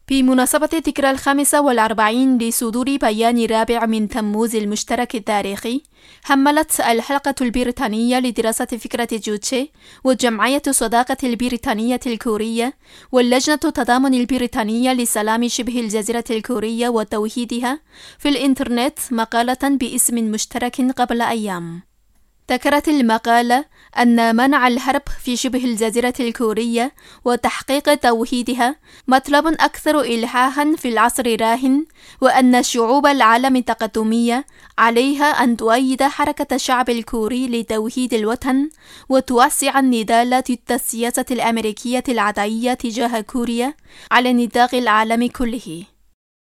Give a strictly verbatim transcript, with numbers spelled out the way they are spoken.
بمناسبة الذكرى الخامسة والأربعين لصدور بيان رابع من تموز المشترك التاريخي، حملت الحلقة البريطانية لدراسة فكرة جوتشي وجمعية الصداقة البريطانية الكورية واللجنة التضامن البريطانية لسلام شبه الجزيرة الكورية وتوحيدها في الإنترنت مقالة باسم مشترك قبل أيام. ذكرت المقالة أن منع الحرب في شبه الجزيرة الكورية وتحقيق توحيدها مطلب أكثر إلحاحا في العصر الراهن، وأن شعوب العالم التقدمية عليها أن تؤيد حركة الشعب الكوري لتوحيد الوطن وتوسع النضال ضد السياسة الأمريكية العدائية تجاه كوريا على نطاق العالم كله.